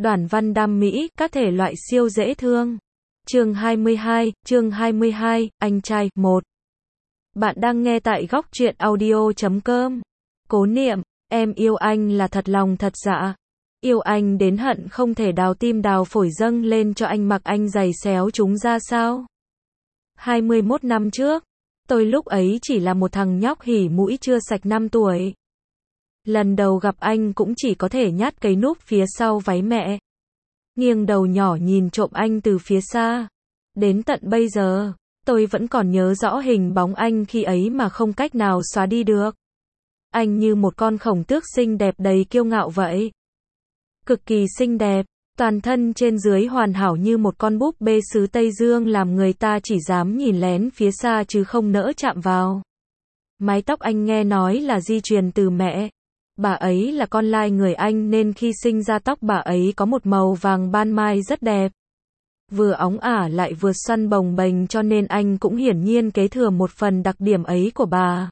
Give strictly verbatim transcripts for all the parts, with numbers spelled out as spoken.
Đoản văn đam mỹ, các thể loại siêu dễ thương. Chương hai mươi hai, chương hai mươi hai, anh trai, một. Bạn đang nghe tại góc truyện audio chấm com. Cố Niệm, em yêu anh là thật lòng thật dạ. Yêu anh đến hận không thể đào tim đào phổi dâng lên cho anh mặc anh giày xéo chúng ra sao. hai mươi mốt năm trước, tôi lúc ấy chỉ là một thằng nhóc hỉ mũi chưa sạch năm tuổi. Lần đầu gặp anh cũng chỉ có thể nhát cây núp phía sau váy mẹ. Nghiêng đầu nhỏ nhìn trộm anh từ phía xa. Đến tận bây giờ, tôi vẫn còn nhớ rõ hình bóng anh khi ấy mà không cách nào xóa đi được. Anh như một con khổng tước xinh đẹp đầy kiêu ngạo vậy. Cực kỳ xinh đẹp, toàn thân trên dưới hoàn hảo như một con búp bê xứ Tây Dương làm người ta chỉ dám nhìn lén phía xa chứ không nỡ chạm vào. Mái tóc anh nghe nói là di truyền từ mẹ. Bà ấy là con lai người Anh nên khi sinh ra tóc bà ấy có một màu vàng ban mai rất đẹp. Vừa óng ả lại vừa xoăn bồng bềnh cho nên anh cũng hiển nhiên kế thừa một phần đặc điểm ấy của bà.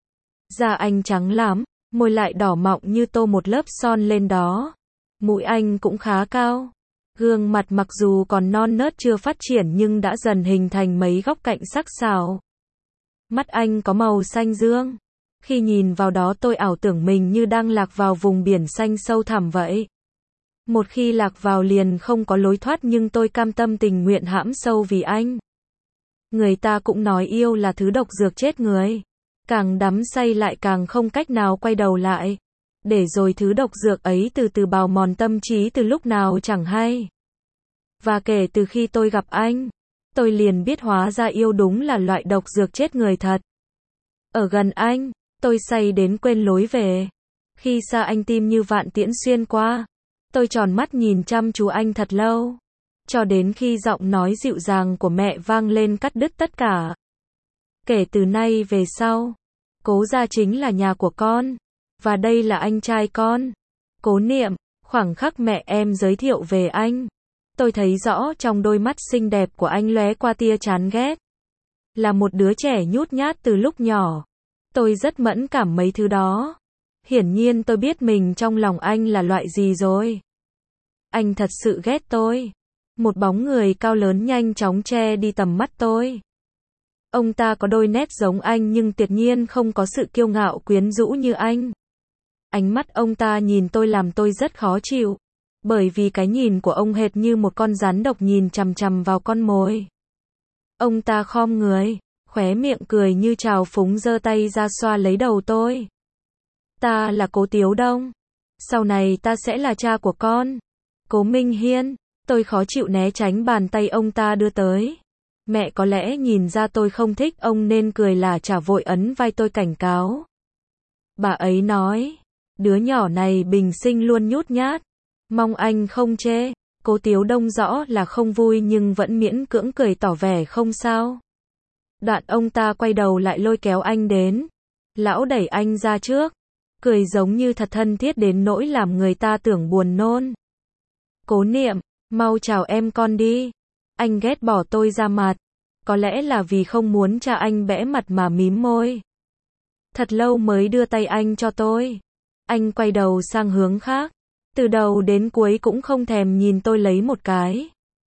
Da anh trắng lắm, môi lại đỏ mọng như tô một lớp son lên đó. Mũi anh cũng khá cao. Gương mặt mặc dù còn non nớt chưa phát triển nhưng đã dần hình thành mấy góc cạnh sắc sảo. Mắt anh có màu xanh dương. Khi nhìn vào đó tôi ảo tưởng mình như đang lạc vào vùng biển xanh sâu thẳm vậy. Một khi lạc vào liền không có lối thoát nhưng tôi cam tâm tình nguyện hãm sâu vì anh. Người ta cũng nói yêu là thứ độc dược chết người. Càng đắm say lại càng không cách nào quay đầu lại. Để rồi thứ độc dược ấy từ từ bào mòn tâm trí từ lúc nào chẳng hay. Và kể từ khi tôi gặp anh, tôi liền biết hóa ra yêu đúng là loại độc dược chết người thật. Ở gần anh, tôi say đến quên lối về. Khi xa anh tim như vạn tiễn xuyên qua. Tôi tròn mắt nhìn chăm chú anh thật lâu. Cho đến khi giọng nói dịu dàng của mẹ vang lên cắt đứt tất cả. Kể từ nay về sau, Cố gia chính là nhà của con. Và đây là anh trai con. Cố Niệm, khoảng khắc mẹ em giới thiệu về anh. Tôi thấy rõ trong đôi mắt xinh đẹp của anh lóe qua tia chán ghét. Là một đứa trẻ nhút nhát từ lúc nhỏ. Tôi rất mẫn cảm mấy thứ đó. Hiển nhiên tôi biết mình trong lòng anh là loại gì rồi. Anh thật sự ghét tôi. Một bóng người cao lớn nhanh chóng che đi tầm mắt tôi. Ông ta có đôi nét giống anh nhưng tuyệt nhiên không có sự kiêu ngạo quyến rũ như anh. Ánh mắt ông ta nhìn tôi làm tôi rất khó chịu. Bởi vì cái nhìn của ông hệt như một con rắn độc nhìn chằm chằm vào con mồi. Ông ta khom người, khóe miệng cười như trào phúng giơ tay ra xoa lấy đầu tôi. Ta là Cố Tiếu Đông. Sau này ta sẽ là cha của con. Cố Minh Hiên. Tôi khó chịu né tránh bàn tay ông ta đưa tới. Mẹ có lẽ nhìn ra tôi không thích ông nên cười là chả vội ấn vai tôi cảnh cáo. Bà ấy nói, đứa nhỏ này bình sinh luôn nhút nhát. Mong anh không chê. Cố Tiếu Đông rõ là không vui nhưng vẫn miễn cưỡng cười tỏ vẻ không sao. Đoạn ông ta quay đầu lại lôi kéo anh đến. Lão đẩy anh ra trước. Cười giống như thật thân thiết đến nỗi làm người ta tưởng buồn nôn. Cố Niệm, mau chào em con đi. Anh ghét bỏ tôi ra mặt. Có lẽ là vì không muốn cha anh bẽ mặt mà mím môi. Thật lâu mới đưa tay anh cho tôi. Anh quay đầu sang hướng khác. Từ đầu đến cuối cũng không thèm nhìn tôi lấy một cái.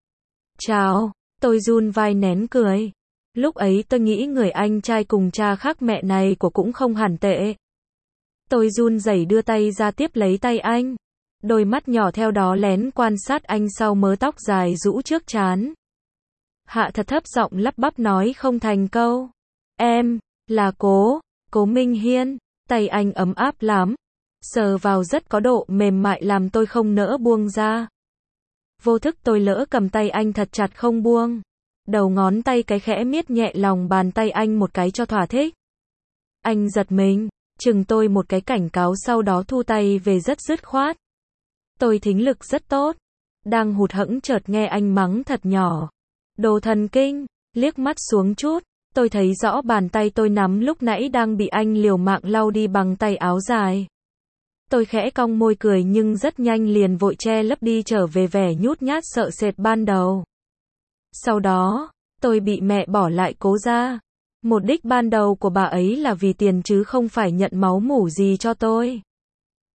Chào, tôi run vai nén cười. Lúc ấy tôi nghĩ người anh trai cùng cha khác mẹ này của cũng không hẳn tệ. Tôi run rẩy đưa tay ra tiếp lấy tay anh. Đôi mắt nhỏ theo đó lén quan sát anh sau mớ tóc dài rũ trước trán. Hạ thật thấp giọng lắp bắp nói không thành câu. Em, là Cố, Cố Minh Hiên. Tay anh ấm áp lắm. Sờ vào rất có độ mềm mại làm tôi không nỡ buông ra. Vô thức tôi lỡ cầm tay anh thật chặt không buông. Đầu ngón tay cái khẽ miết nhẹ lòng bàn tay anh một cái cho thỏa thích. Anh giật mình, chừng tôi một cái cảnh cáo sau đó thu tay về rất dứt khoát. Tôi thính lực rất tốt. Đang hụt hẫng chợt nghe anh mắng thật nhỏ. Đồ thần kinh, liếc mắt xuống chút. Tôi thấy rõ bàn tay tôi nắm lúc nãy đang bị anh liều mạng lau đi bằng tay áo dài. Tôi khẽ cong môi cười nhưng rất nhanh liền vội che lấp đi trở về vẻ nhút nhát sợ sệt ban đầu. Sau đó, tôi bị mẹ bỏ lại Cố gia. Mục đích ban đầu của bà ấy là vì tiền chứ không phải nhận máu mủ gì cho tôi.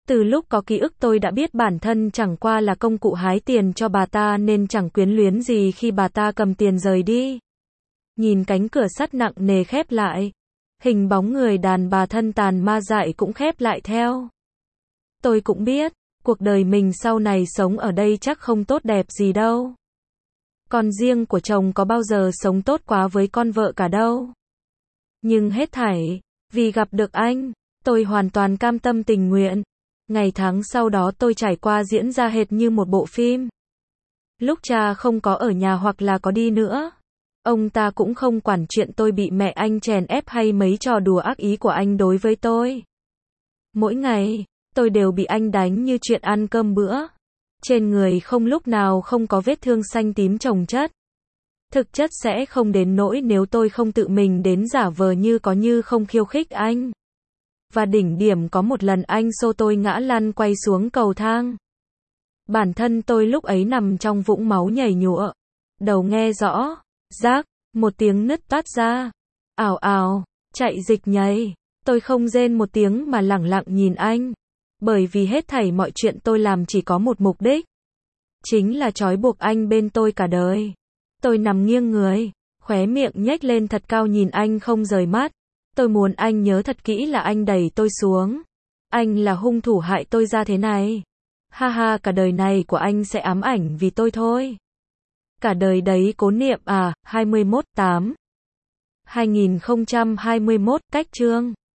Từ lúc có ký ức tôi đã biết bản thân chẳng qua là công cụ hái tiền cho bà ta nên chẳng quyến luyến gì khi bà ta cầm tiền rời đi. Nhìn cánh cửa sắt nặng nề khép lại, hình bóng người đàn bà thân tàn ma dại cũng khép lại theo. Tôi cũng biết, cuộc đời mình sau này sống ở đây chắc không tốt đẹp gì đâu. Con riêng của chồng có bao giờ sống tốt quá với con vợ cả đâu. Nhưng hết thảy, vì gặp được anh, tôi hoàn toàn cam tâm tình nguyện. Ngày tháng sau đó tôi trải qua diễn ra hệt như một bộ phim. Lúc cha không có ở nhà hoặc là có đi nữa, ông ta cũng không quản chuyện tôi bị mẹ anh chèn ép hay mấy trò đùa ác ý của anh đối với tôi. Mỗi ngày, tôi đều bị anh đánh như chuyện ăn cơm bữa. Trên người không lúc nào không có vết thương xanh tím chồng chất. Thực chất sẽ không đến nỗi nếu tôi không tự mình đến giả vờ như có như không khiêu khích anh. Và đỉnh điểm có một lần anh xô tôi ngã lăn quay xuống cầu thang. Bản thân tôi lúc ấy nằm trong vũng máu nhảy nhụa. Đầu nghe rõ, rác, một tiếng nứt toát ra. Ào ào, chạy dịch nhảy. Tôi không rên một tiếng mà lẳng lặng nhìn anh. Bởi vì hết thảy mọi chuyện tôi làm chỉ có một mục đích. Chính là trói buộc anh bên tôi cả đời. Tôi nằm nghiêng người, khóe miệng nhếch lên thật cao nhìn anh không rời mắt. Tôi muốn anh nhớ thật kỹ là anh đẩy tôi xuống. Anh là hung thủ hại tôi ra thế này. Ha ha, cả đời này của anh sẽ ám ảnh vì tôi thôi. Cả đời đấy Cố Niệm à, hai mươi mốt tám hai nghìn không trăm hai mươi mốt, cách chương